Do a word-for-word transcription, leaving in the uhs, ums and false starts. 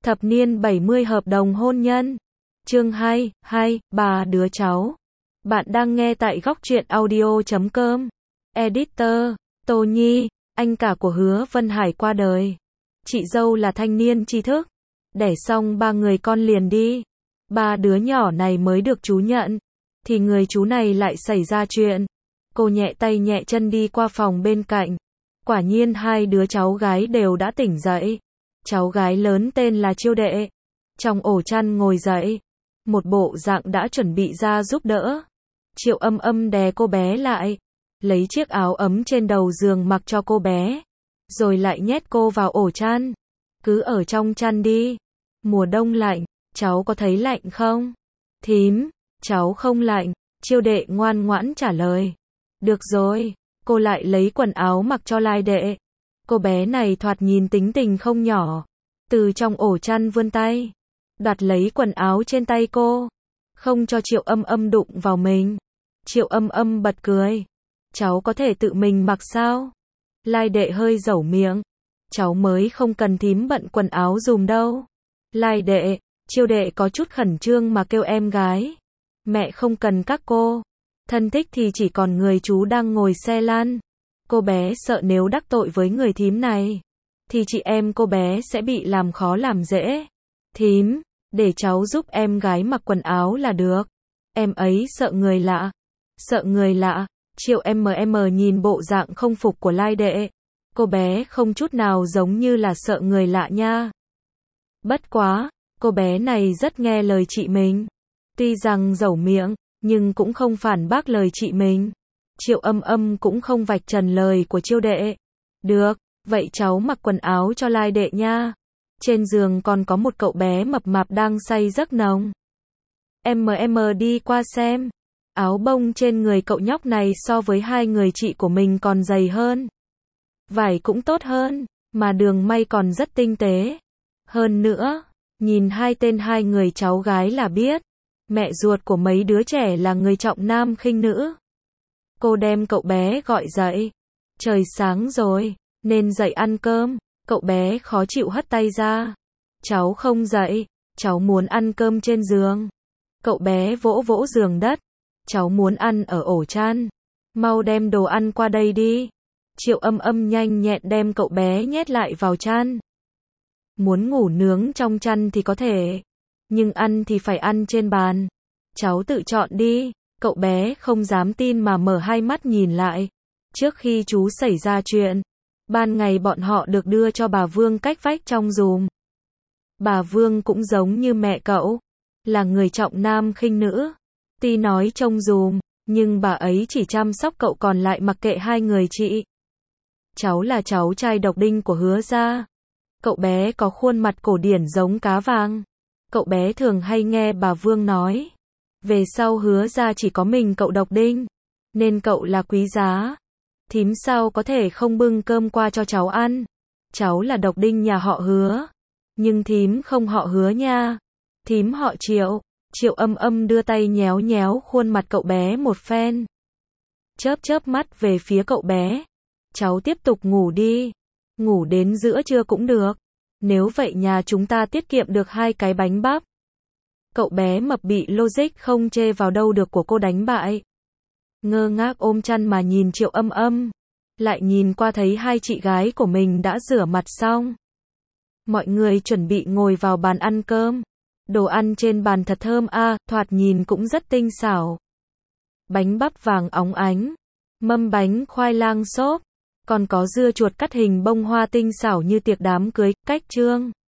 Thập niên bảy mươi hợp đồng hôn nhân. Chương hai, hai, ba đứa cháu. Bạn đang nghe tại góc truyện audio chấm com. Editor, Tô Nhi, anh cả của Hứa Vân Hải qua đời. Chị dâu là thanh niên tri thức. Đẻ xong ba người con liền đi. Ba đứa nhỏ này mới được chú nhận. Thì người chú này lại xảy ra chuyện. Cô nhẹ tay nhẹ chân đi qua phòng bên cạnh. Quả nhiên hai đứa cháu gái đều đã tỉnh dậy. Cháu gái lớn tên là Chiêu Đệ. Trong ổ chăn ngồi dậy. Một bộ dạng đã chuẩn bị ra giúp đỡ. Triệu Âm Âm đè cô bé lại. Lấy chiếc áo ấm trên đầu giường mặc cho cô bé. Rồi lại nhét cô vào ổ chăn. Cứ ở trong chăn đi. Mùa đông lạnh, cháu có thấy lạnh không? Thím, cháu không lạnh. Chiêu Đệ ngoan ngoãn trả lời. Được rồi, cô lại lấy quần áo mặc cho Lai Đệ. Cô bé này thoạt nhìn tính tình không nhỏ. Từ trong ổ chăn vươn tay. Đoạt lấy quần áo trên tay cô. Không cho Triệu Âm Âm đụng vào mình. Triệu Âm Âm bật cười. Cháu có thể tự mình mặc sao? Lai Đệ hơi dẩu miệng. Cháu mới không cần thím bận quần áo dùm đâu. Lai Đệ, Chiêu Đệ có chút khẩn trương mà kêu em gái. Mẹ không cần các cô. Thân thích thì chỉ còn người chú đang ngồi xe lăn. Cô bé sợ nếu đắc tội với người thím này. Thì chị em cô bé sẽ bị làm khó làm dễ. Thím, để cháu giúp em gái mặc quần áo là được. Em ấy sợ người lạ. Sợ người lạ. Triệu em em nhìn bộ dạng không phục của Lai Đệ. Cô bé không chút nào giống như là sợ người lạ nha. Bất quá, cô bé này rất nghe lời chị mình. Tuy rằng dẩu miệng, nhưng cũng không phản bác lời chị mình. Triệu Âm Âm cũng không vạch trần lời của Chiêu Đệ. Được, vậy cháu mặc quần áo cho Lai Đệ nha. Trên giường còn có một cậu bé mập mạp đang say giấc nồng. Em em đi qua xem. Áo bông trên người cậu nhóc này so với hai người chị của mình còn dày hơn. Vải cũng tốt hơn, mà đường may còn rất tinh tế. Hơn nữa, nhìn hai tên hai người cháu gái là biết. Mẹ ruột của mấy đứa trẻ là người trọng nam khinh nữ. Cô đem cậu bé gọi dậy. Trời sáng rồi, nên dậy ăn cơm. Cậu bé khó chịu hất tay ra. Cháu không dậy, cháu muốn ăn cơm trên giường. Cậu bé vỗ vỗ giường đất. Cháu muốn ăn ở ổ chăn. Mau đem đồ ăn qua đây đi. Triệu Âm Âm nhanh nhẹn đem cậu bé nhét lại vào chăn. Muốn ngủ nướng trong chăn thì có thể. Nhưng ăn thì phải ăn trên bàn. Cháu tự chọn đi. Cậu bé không dám tin mà mở hai mắt nhìn lại. Trước khi chú xảy ra chuyện, ban ngày bọn họ được đưa cho bà Vương cách vách trong giùm. Bà Vương cũng giống như mẹ cậu, là người trọng nam khinh nữ. Tuy nói trông giùm, nhưng bà ấy chỉ chăm sóc cậu còn lại mặc kệ hai người chị. Cháu là cháu trai độc đinh của Hứa gia. Cậu bé có khuôn mặt cổ điển giống cá vàng. Cậu bé thường hay nghe bà Vương nói. Về sau Hứa gia chỉ có mình cậu độc đinh. Nên cậu là quý giá. Thím sao có thể không bưng cơm qua cho cháu ăn. Cháu là độc đinh nhà họ Hứa. Nhưng thím không họ Hứa nha. Thím họ Triệu. Triệu Âm Âm đưa tay nhéo nhéo khuôn mặt cậu bé một phen. Chớp chớp mắt về phía cậu bé. Cháu tiếp tục ngủ đi. Ngủ đến giữa trưa cũng được. Nếu vậy nhà chúng ta tiết kiệm được hai cái bánh bắp. Cậu bé mập bị logic không chê vào đâu được của cô đánh bại. Ngơ ngác ôm chăn mà nhìn Triệu Âm Âm. Lại nhìn qua thấy hai chị gái của mình đã rửa mặt xong. Mọi người chuẩn bị ngồi vào bàn ăn cơm. Đồ ăn trên bàn thật thơm a, à, thoạt nhìn cũng rất tinh xảo. Bánh bắp vàng óng ánh. Mâm bánh khoai lang xốp. Còn có dưa chuột cắt hình bông hoa tinh xảo như tiệc đám cưới, cách trương.